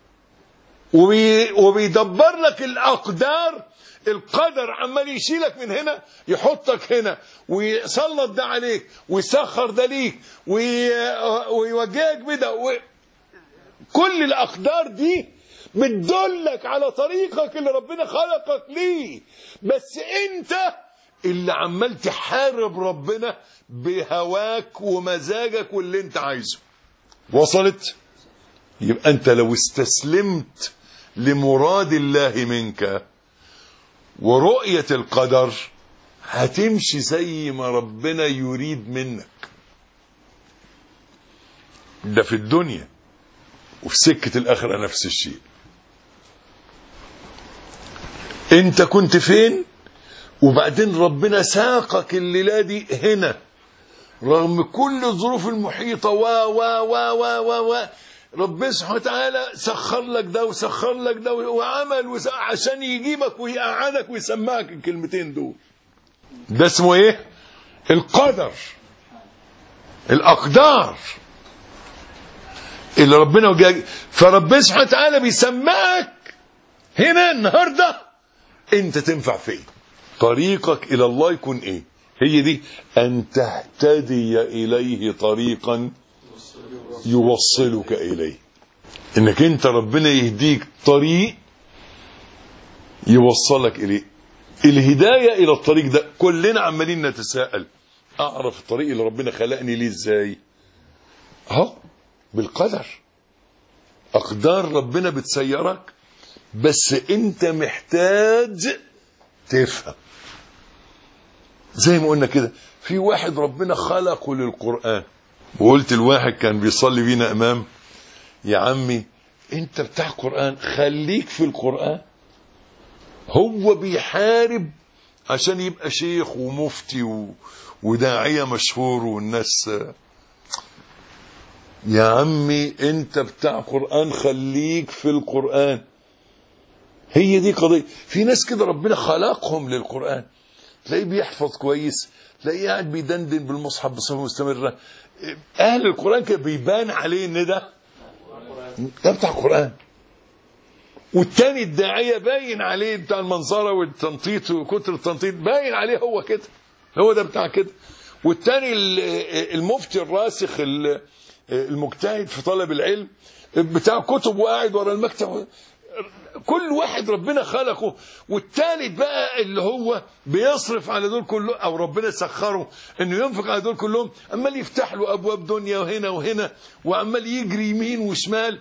وبيدبر لك الأقدار. القدر عمال يشيلك من هنا يحطك هنا ويسلط ده عليك ويسخر ده ليك ويوجهك بده. كل الأقدار دي بتدلك على طريقك اللي ربنا خلقك ليه، بس انت اللي عمال تحارب ربنا بهواك ومزاجك واللي انت عايزه. وصلت؟ يبقى انت لو استسلمت لمراد الله منك ورؤية القدر هتمشي زي ما ربنا يريد منك. ده في الدنيا، وفي سكة الآخرة نفس الشيء. انت كنت فين وبعدين ربنا ساقك الليلة دي هنا رغم كل الظروف المحيطة و ربنا سبحانه وتعالى سخر لك ده وسخر لك ده وعمل عشان يجيبك ويقعدك ويسمعك الكلمتين دول. ده اسمه ايه؟ القدر، الأقدار اللي ربنا وجاك. فربنا سبحانه وتعالى بيسمعك هنا النهارده انت تنفع فين، طريقك الى الله يكون ايه. هي دي ان تهتدي اليه طريقا يوصلك اليه. انك انت ربنا يهديك طريق يوصلك اليه. الهدايه الى الطريق ده كلنا عمالين نتساءل، اعرف الطريق اللي ربنا خلقني ليه ازاي؟ اهو بالقدر. اقدار ربنا بتسيرك، بس انت محتاج تفهم. زي ما قلنا كده، في واحد ربنا خلقه للقرآن، وقلت الواحد كان بيصلي بينا امام، يا عمي انت بتاع قرآن خليك في القرآن، هو بيحارب عشان يبقى شيخ ومفتي وداعية مشهور والناس. يا عمي انت بتاع قرآن، خليك في القرآن. هي دي قضية. في ناس كده ربنا خلقهم للقرآن، تلاقيه بيحفظ كويس، تلاقيه قاعد بيدندن بالمصحف بصفة مستمرة. اهل القرآن كده بيبان عليه ان ده بتاع قرآن. والتاني الداعية باين عليه بتاع المنظرة والتنطيط وكتر التنطيط، باين عليه هو كده، هو ده بتاع كده. والتاني المفتي الراسخ المجتهد في طلب العلم بتاع كتب وقاعد ورا المكتب. كل واحد ربنا خلقه. والتالت بقى اللي هو بيصرف على دول كله، او ربنا سخره انه ينفق على دول كلهم، عمال يفتح له ابواب دنيا وهنا وهنا، وعمال يجري يمين وشمال.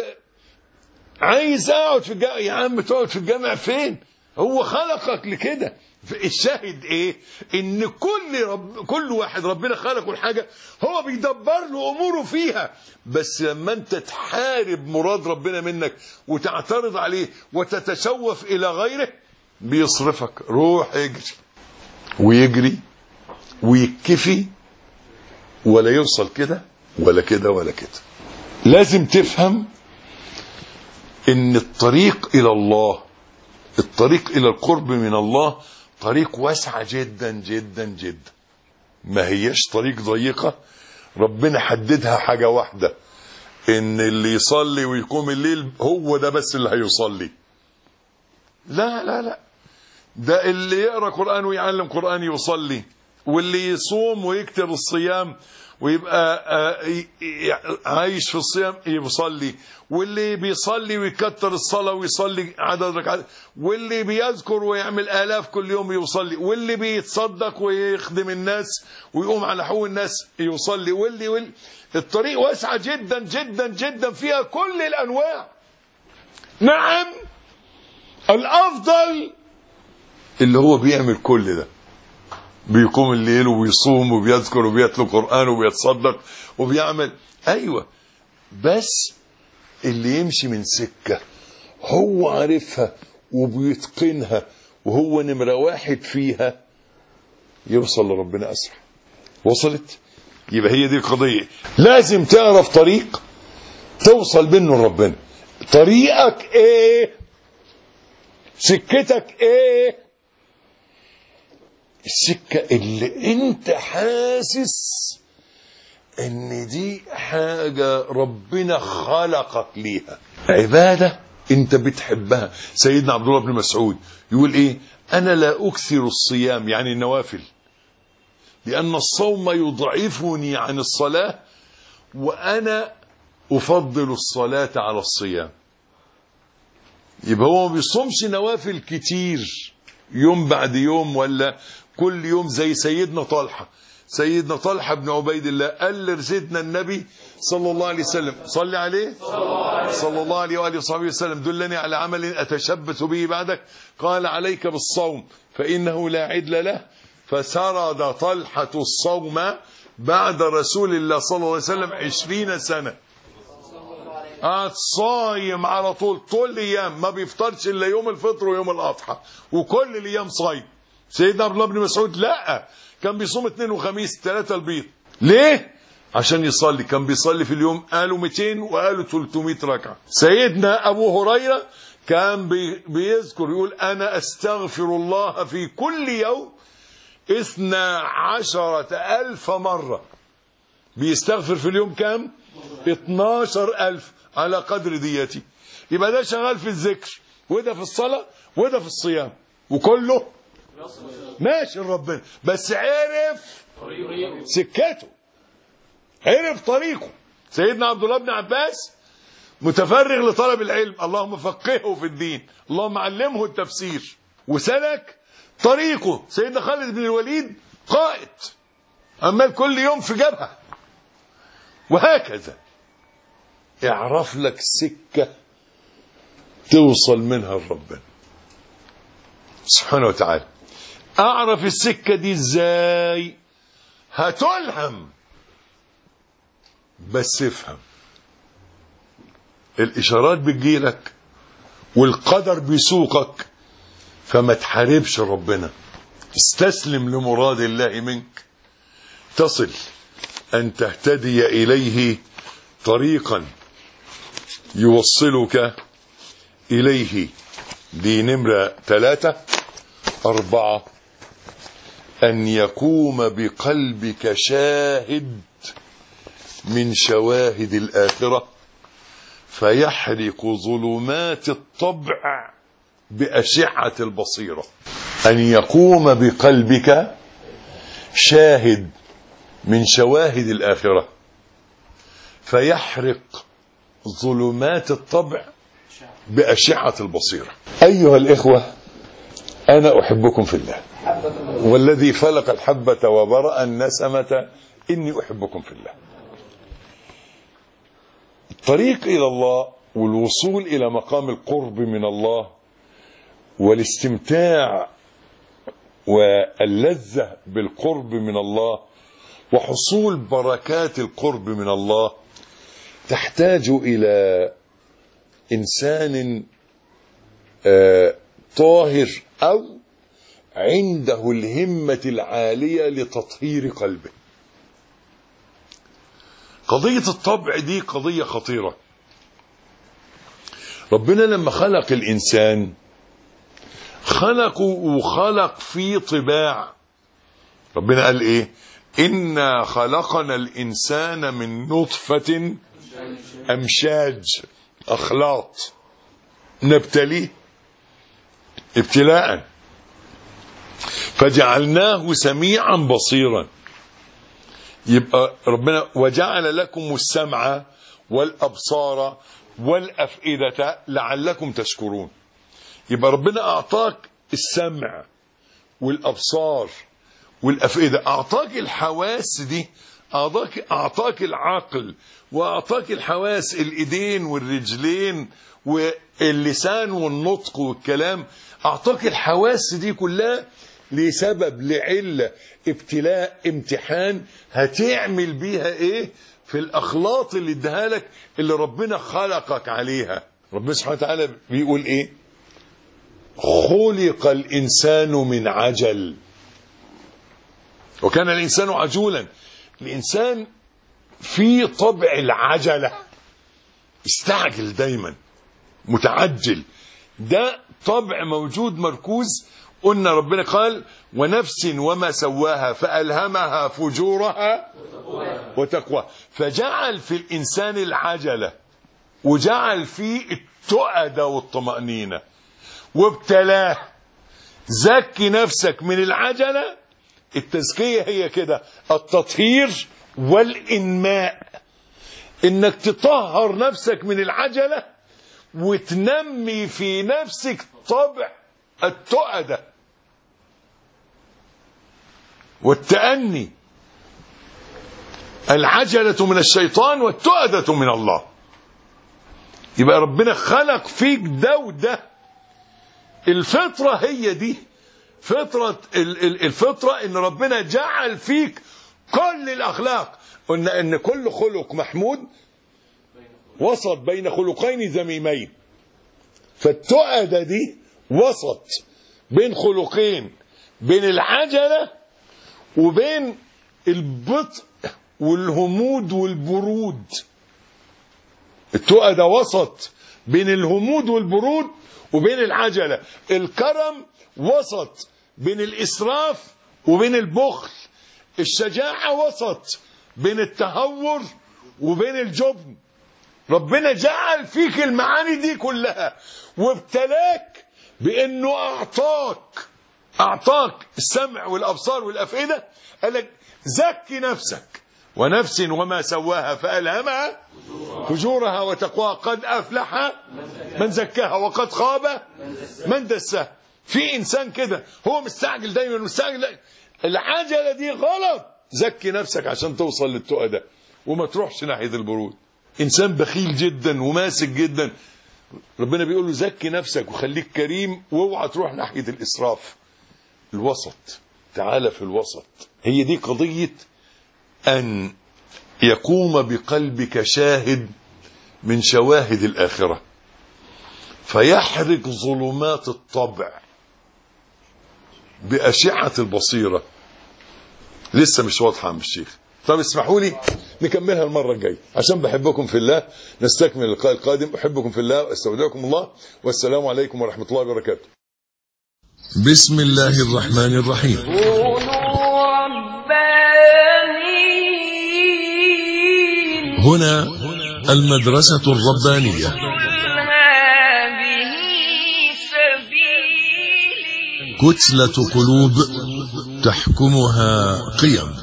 عايز اقعد في الجامع. يا عم تقعد في الجامع فين؟ هو خلقك لكده. الشاهد ايه؟ ان كل واحد ربنا خلقه الحاجه، هو بيدبر له اموره فيها. بس لما انت تحارب مراد ربنا منك وتعترض عليه وتتشوف الى غيره، بيصرفك. روح اجري ويجري ويكفي، ولا يوصل كده ولا كده ولا كده. لازم تفهم ان الطريق الى الله، الطريق الى القرب من الله، طريق واسعة جدا جدا جدا، ما هيش طريق ضيقة. ربنا حددها حاجة واحدة، ان اللي يصلي ويقوم الليل هو ده بس اللي هيصلي. لا لا لا، ده اللي يقرأ قرآن ويعلم قرآن يصلي، واللي يصوم ويكتر الصيام ويبقى عايش في الصيام يصلي، واللي بيصلي ويكتر الصلاة ويصلي عدد ركعات، واللي بيذكر ويعمل آلاف كل يوم يصلي، واللي بيتصدق ويخدم الناس ويقوم على حقوق الناس يصلي، واللي الطريق واسعة جدا جدا جدا، فيها كل الأنواع. نعم، الأفضل اللي هو بيعمل كل ده، بيقوم الليل وبيصوم وبيذكر وبيتلو قرآن وبيتصدق وبيعمل. أيوة، بس اللي يمشي من سكة هو عارفها وبيتقنها وهو نمرة واحد فيها، يوصل لربنا أسرع. وصلت؟ يبقى هي دي القضية. لازم تعرف طريق توصل منه لربنا. طريقك ايه؟ سكتك ايه؟ السكة اللي انت حاسس ان دي حاجة ربنا خلقك ليها، عبادة انت بتحبها. سيدنا عبد الله بن مسعود يقول ايه؟ انا لا اكثر الصيام، يعني النوافل، لان الصوم يضعفني عن الصلاة، وانا افضل الصلاة على الصيام. يبقى هو ما بيصومش نوافل كتير يوم بعد يوم ولا كل يوم زي سيدنا طلحة. سيدنا طلحة بن عبيد الله قال لسيدنا النبي صلى الله عليه وسلم، صلي عليه صلى الله عليه وآله وصحبه وسلم، دلني على عمل أتشبث به بعدك. قال عليك بالصوم فإنه لا عدل له. فسرد طلحة الصوم بعد رسول الله صلى الله عليه وسلم 20 سنة، قعد صايم على طول الايام، ما بيفطرش الا يوم الفطر ويوم الاضحى، وكل الايام صايم. سيدنا عبد الله بن مسعود لا، كان بيصوم اثنين وخميس 3 البيض. ليه؟ عشان يصلي. كان بيصلي في اليوم قالوا 200 وقالوا 300 ركعه. سيدنا ابو هريره كان بيذكر يقول انا استغفر الله في كل يوم 12,000 مره. بيستغفر في اليوم كام؟ 12,000 على قدر ديتي. يبقى ده شغال في الذكر، وده في الصلاة، وده في الصيام، وكله ماشي لربنا، بس عرف سكته، عرف طريقه. سيدنا عبد الله بن عباس متفرغ لطلب العلم، اللهم فقهه في الدين، اللهم علمه التفسير، وسلك طريقه. سيدنا خالد بن الوليد قائد، عمال كل يوم في جبهة، وهكذا. اعرف لك سكة توصل منها لربنا سبحانه وتعالى. اعرف السكة دي ازاي؟ هتلهم، بس افهم. الاشارات بتجيلك والقدر بيسوقك فما تحاربش ربنا، استسلم لمراد الله منك، تصل أن تهتدي إليه طريقا يوصلك إليه. دي نمرة 3. 4، أن يقوم بقلبك شاهد من شواهد الآخرة فيحرق ظلمات الطبع بأشعة البصيرة. أن يقوم بقلبك شاهد من شواهد الآخرة فيحرق ظلمات الطبع بأشعة البصيرة. أيها الإخوة، أنا أحبكم في الله والذي فلق الحبة وبرأ النسمة إني أحبكم في الله. الطريق إلى الله والوصول إلى مقام القرب من الله والاستمتاع واللذة بالقرب من الله وحصول بركات القرب من الله تحتاج إلى إنسان طاهر أو عنده الهمة العالية لتطهير قلبه. قضية الطبع دي قضية خطيرة. ربنا لما خلق الإنسان خلقه وخلق فيه طباع. ربنا قال إيه؟ إنا خلقنا الإنسان من نطفة أمشاج، أخلاط نبتليه ابتلاء فجعلناه سميعا بصيرا. يبقى ربنا وجعل لكم السمع والأبصار والأفئدة لعلكم تشكرون. يبقى ربنا أعطاك السمع والأبصار والأفئدة، أعطاك الحواس دي، أعطاك العقل، وأعطاك الحواس الإيدين والرجلين واللسان والنطق والكلام. أعطاك الحواس دي كلها لسبب، لعلة، ابتلاء، امتحان. هتعمل بيها ايه في الأخلاط اللي اداها لك اللي ربنا خلقك عليها؟ ربنا سبحانه وتعالى بيقول ايه؟ خلق الإنسان من عجل وكان الإنسان عجولا. الإنسان في طبع العجلة، استعجل دايما، متعجل. ده طبع موجود مركوز. قلنا ربنا قال ونفس وما سواها فألهمها فجورها وتقواها، فجعل في الإنسان العجلة وجعل فيه التؤدة والطمأنينة وابتلاه. زكي نفسك من العجلة. التزكية هي كده، التطهير والإنماء، إنك تطهر نفسك من العجلة وتنمي في نفسك طبع التؤدة والتأني. العجلة من الشيطان والتؤدة من الله. يبقى ربنا خلق فيك ده وده. الفطرة هي دي فطرة. الفطرة ان ربنا جعل فيك كل الأخلاق. قلنا ان كل خلق محمود وسط بين خلقين ذميمين، فالتؤدة دي وسط بين خلقين، بين العجلة وبين البطء والهمود والبرود. التؤدة وسط بين الهمود والبرود وبين العجلة. الكرم وسط بين الإسراف وبين البخل. الشجاعة وسط بين التهور وبين الجبن. ربنا جعل فيك المعاني دي كلها وابتلاك بأنه أعطاك السمع والأبصار والأفئدة. قال لك زكي نفسك. ونفس وما سواها فألهمها فجورها وتقواها قد أفلح من زكاها وقد خاب من دساها. في إنسان كده هو مستعجل دايما، مستعجل. العجلة دي غلط. زكي نفسك عشان توصل للتؤدة وما تروحش ناحية البرود. إنسان بخيل جدا وماسك جدا، ربنا بيقول له زكي نفسك وخليك كريم واوعى تروح ناحية الإسراف. الوسط، تعال في الوسط. هي دي قضية أن يقوم بقلبك شاهد من شواهد الآخرة فيحرق ظلمات الطبع بأشعة البصيرة لسه مش واضحة يا عم الشيخ. طب اسمحوا لي نكملها المرة الجاية عشان بحبكم في الله. نستكمل اللقاء القادم. أحبكم في الله واستودعكم الله، والسلام عليكم ورحمة الله وبركاته. بسم الله الرحمن الرحيم. كونوا ربانيين. هنا المدرسة الربانية. هذه سبيلي. كتلة قلوب تحكمها قيم.